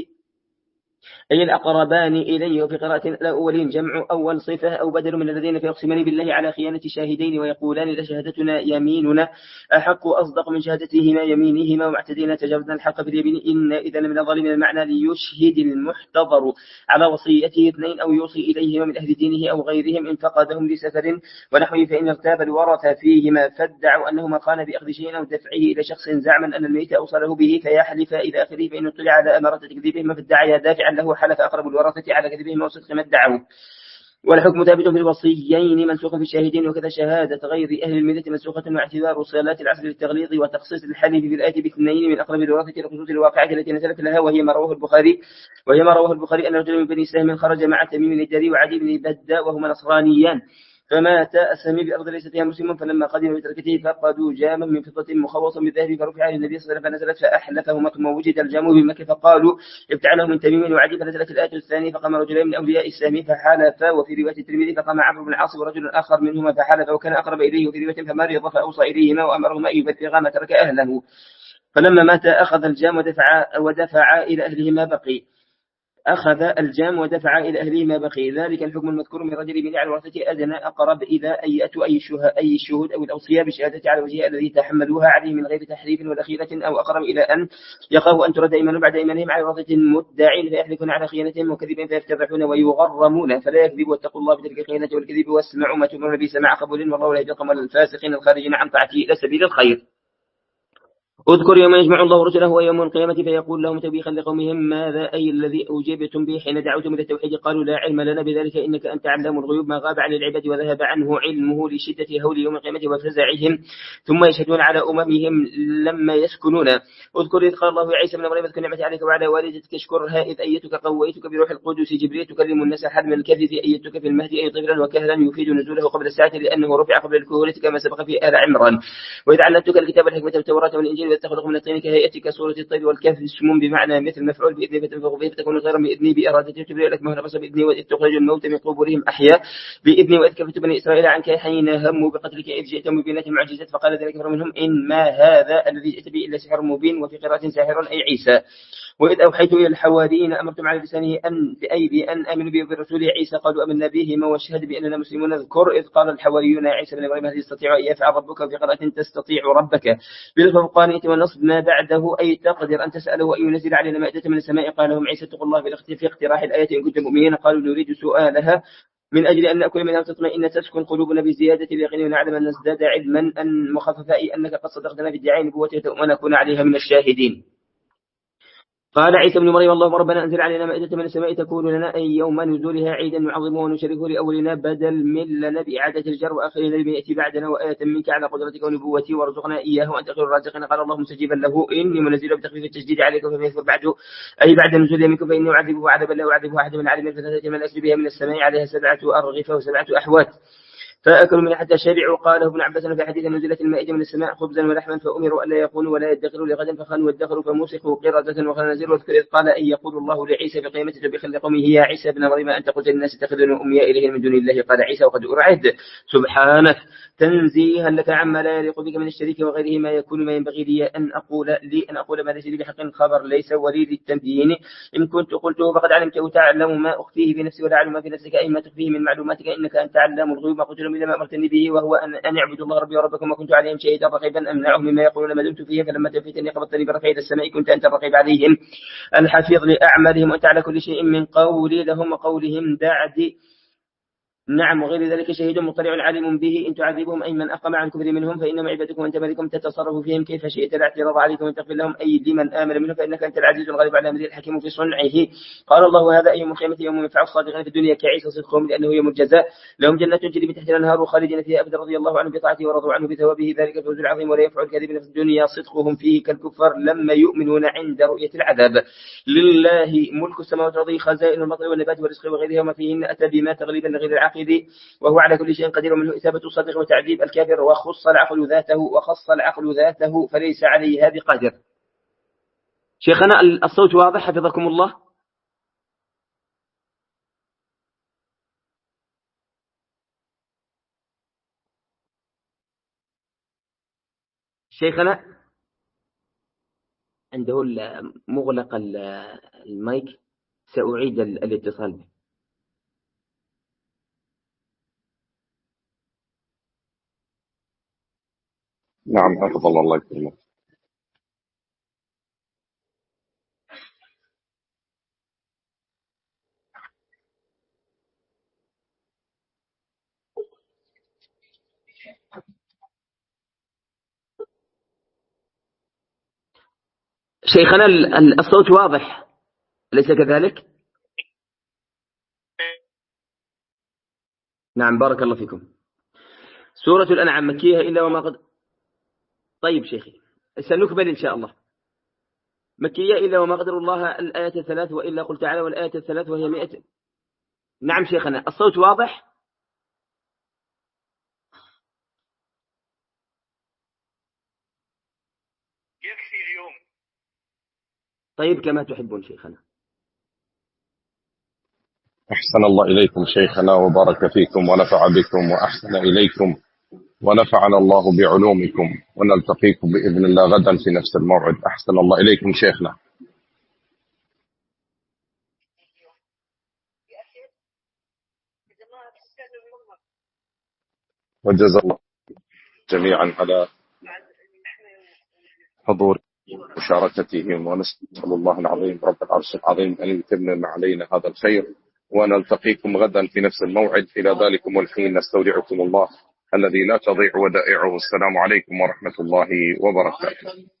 أي الأقربان إليه. وفي قراءة الأولين جمع أول صفة أو بدل من الذين فيقسمان بالله على خيانة شاهدين ويقولان لشهادتنا يميننا أحق أصدق من شهادتهما يمينهما واعتدينا تجاوزنا الحق في اليمين إن إذا من الظالمين المعنى ليشهد المحتضر على وصيته اثنين أو يوصي إليهما من أهل دينه أو غيرهم إن فقدهم لسفر ونحوه. فإن ارتاب الورثة فيهما فادعوا أنهما قان بأخذ شيء أو دفعه إلى شخص زعما أن الميت أوصله به فيحلف إلى آخره فإن اطلع على أمارة تكذيبهما فادعيا دافعا له حلف أقرب الورثة على كذبهم وصدق ما ادعوا. والحكم ثابت في الوصيين منسوخ في الشاهدين وكذا شهادة غير أهل الملة منسوخة واعتبار صلاة العصر للتغليظ وتخصيص الحلف في الآية باثنين من أقرب الورثة لخصوص الواقعة التي نزلت لها وهي ما رواه البخاري وهي ما رواه البخاري أن رجلا من بني سهم خرج مع تميم الداري وعدي بن بدة وهما نصرانيان فمات أسامي بأرض ليس فيها مسلم فلما قدموا بتركته فقدوا جاما من فضة مخوصا بالذهب فرفع على النبي صلى الله عليه وسلم فنزلت فأحلفهما ثم وجد الجام بمكة فقالوا ابتعناه من تميم وعدي فنزلت الآية الثانية فقام رجلين من أولياء السامي فحلفا. وفي رواية الترمذي فقام عمرو بن العاص ورجل آخر منهما فحلف وكان أقرب إليه. وفي رواية فمرض فأوصى إليهما وأمرهما أن يبلغا ما ترك أهله فلما مات أخذ الجام ودفع, ودفع إلى أهله ما بقي أخذ الجام ودفع إلى أهله ما بقي. ذلك الحكم المذكور من رجل بني على الورثة أدنى أقرب إذا أيأتوا أي, أي الشهود أو الأوصياء بشهادة على وجهها الذي تحملوها عليه من غير تحريف ولا خيرة أو أقرب إلى أن يخافوا أن ترد إيمان بعد إيمانهم على ورثة مدعين فيحلفون على خيانتهم وكذبين فيفتضحون ويغرمون فلا يكذبوا واتقوا الله بترك الخيانة والكذب واسمعوا ما تؤمرون به سماع قبول والله لا يهدي القوم الفاسقين الخارجين عن طاعته إلى سبيل الخير. اذكر يوم يجمع الله رسله ويوم القيامة فيقول لهم توبيخا لقومهم ماذا أي الذي أوجبتم به حين دعوتم إلى التوحيد قالوا لا علم لنا بذلك إنك أنت علام الغيوب ما غاب عن العباد وذهب عنه علمه لشدة هول يوم القيامة وفزعهم ثم يشهدون على أممهم لما يسكنون. اذكر إذ قال الله عيسى بن مريم اذكر نعمتي عليك وعلى والدتك اشكرها إذ أيتك قويتك بروح القدس جبريل تكلم الناس حلم الكذب أيتك في المهد أي طفلا وكهلا يفيد نزوله قبل الساعة لأنه رفع قبل الكهولة كما سبق في آل عمران. وإذ علمتك الكتاب والحكمة والتوراة والإنجيل وتخلق من الطين كهيئتك سورة الطير والكهف اسم بمعنى مثل مفعول بإذني فتنفخ به فتكون خيرا بإذني بإرادتي تبرئ لك ما نقص بإذني وإذ تخرج الموت من قبورهم أحياء بإذني وإذ كفرت بني إسرائيل عنك حين هموا بقتلك إذ جئتم ببينات معجزات فقال ذلك منهم إن ما هذا الذي جئت به إلا سحر مبين. وفي قراءة ساحر أي عيسى. وإذ أوحيت إلى الحواريين أمرتم على لسانه أن بأي بأن آمنوا به وبرسوله عيسى قالوا آمنا بهما واشهد بأننا مسلمون. اذكر إذ قال الحواريون يا عيسى بن مريم هل يستطيع أن يفعل ربك؟ وفي قراءة تستطيع ربك بالفرقان والنصب ما بعده أي تقدر أن تسأله وأن ينزل علينا مائدة من السماء. قال لهم عيسى اتقوا الله في اقتراح الآية إن كنتم مؤمنين. قالوا نريد سؤالها من أجل أن نأكل منها وتطمئن تسكن قلوبنا بزيادة اليقين ونعلم أن نزداد علما أن مخففة أي أنك قد صدقتنا بادعاء نبوته ونكون عليها من الشاهدين. قال عيسى بن مريم اللهم ربنا أنزل علينا مائدة من السماء تكون لنا أي يوم نزولها عيدا نعظمه ونشرفه لأولنا بدل من لنا بإعادة الجر وآخرنا لمن يأتي بعدنا وآية منك على قدرتك ونبوتي وارزقنا إياه وأنت خير الرازقين. قال الله مستجيبا له إني منزل بتخفيف التجديد عليكم فمن يكفر بعده أي بعد نزولها منكم فإني أعذبه عذابا لا أعذبه أحد من العالمين الفتاة من أسر بها من السماء عليها سبعة أرغفة وسبعة أحوات فأكلوا من حتى شبعوا. قاله ابن عباس في حديث نزلت المائدة من السماء خبزا ولحما فأمروا ألا يكونوا ولا يدخروا لغدا فخانوا وادخروا فموسخوا قردة وخنازير. واذكر إذ قال أن يقول الله لعيسى بقيمته بخل قومه يا عيسى ابن مريم أنت قلت للناس اتخذوني وأمي إليه من دون الله. قال عيسى وقد أرعد سبحانك تنزيها لك عما لا يليق بك من الشريك وغيره ما يكون ما ينبغي لي أن أقول لي أن أقول ما ليس لي بحق خبر ليس ولي للتنبيين إن كنت قلته فقد علمته تعلم ما أخفيه في نفسي ولا أعلم ما في نفسك أي ما تخفيه من معلوماتك إنك أنت علام الغيوب. ما قلت لهم إلا ما أمرتني به وهو أن, أن اعبدوا الله ربي وربكم وكنت عليهم شهيدا رقيبا أمنعهم مما يقولون ما دمت فيهم فلما توفيتني قبضتني برفع السماء كنت أنت الرقيب عليهم الحفيظ لأعمالهم وأنت على كل شيء من قولي لهم وقولهم دعدي نعم وغير ذلك شهيد مطلع عليم به إن تعذبهم أي من أقام عن كفر منهم فإنهم عبادكم وأنت ملكم تتصرف فيهم كيف شئت لا اعتراض عليكم وأن تغفر لهم أي لمن آمن منهم فإنك أنت العزيز الغالب على أمره الحكيم في صنعه. قال الله هذا يوم القيامة يوم ينفع الصادقين في الدنيا كعيسى صدقهم لأنه يوم الجزاء لهم جنات تجري من تحتها الأنهار خالدين فيها أبدا رضي الله عنه بطاعته ورضوا عنه بثوابه ذلك الفوز العظيم. ولا ينفع الكاذبين في الدنيا صدقهم فيه كالكفار لما يؤمنون عند رؤية العذاب. لله ملك السماوات والأرض خزائن المطر والنبات والرزق وغيرها وما فيهن أتى بما تغليبا لغير العاقل وهو على كل شيء قدير منه إثابة الصدق وتعذيب الكافر وخص العقل ذاته وخص العقل ذاته فليس عليه هذه قادر. شيخنا الصوت واضح حفظكم الله؟ شيخنا عنده مغلق المايك سأعيد الاتصال به. نعم حفظ الله الله يكرمك. شيخنا الصوت واضح أليس كذلك؟ نعم بارك الله فيكم. سورة الأنعام مكية إلا وما قد طيب شيخي سنكمل إن شاء الله. مكية إلا وما قدر الله الآية الثلاث وإلا قل تعالى والآية الثلاث وهي مئة. نعم شيخنا الصوت واضح؟ يكفي اليوم. طيب كما تحبون شيخنا. أحسن الله إليكم شيخنا وبارك فيكم ونفع بكم وأحسن إليكم ونفعنا الله بعلومكم ونلتقيكم بإذن الله غدا في نفس الموعد. أحسن الله إليكم شيخنا وجزا الله جميعا على حضور مشاركتهم ونسأل الله العظيم رب العرش العظيم أن يتمم علينا هذا الخير ونلتقيكم غدا في نفس الموعد. إلى ذلكم والحين نستودعكم الله الذي لا تضيع ودائعه. السلام عليكم ورحمة الله وبركاته.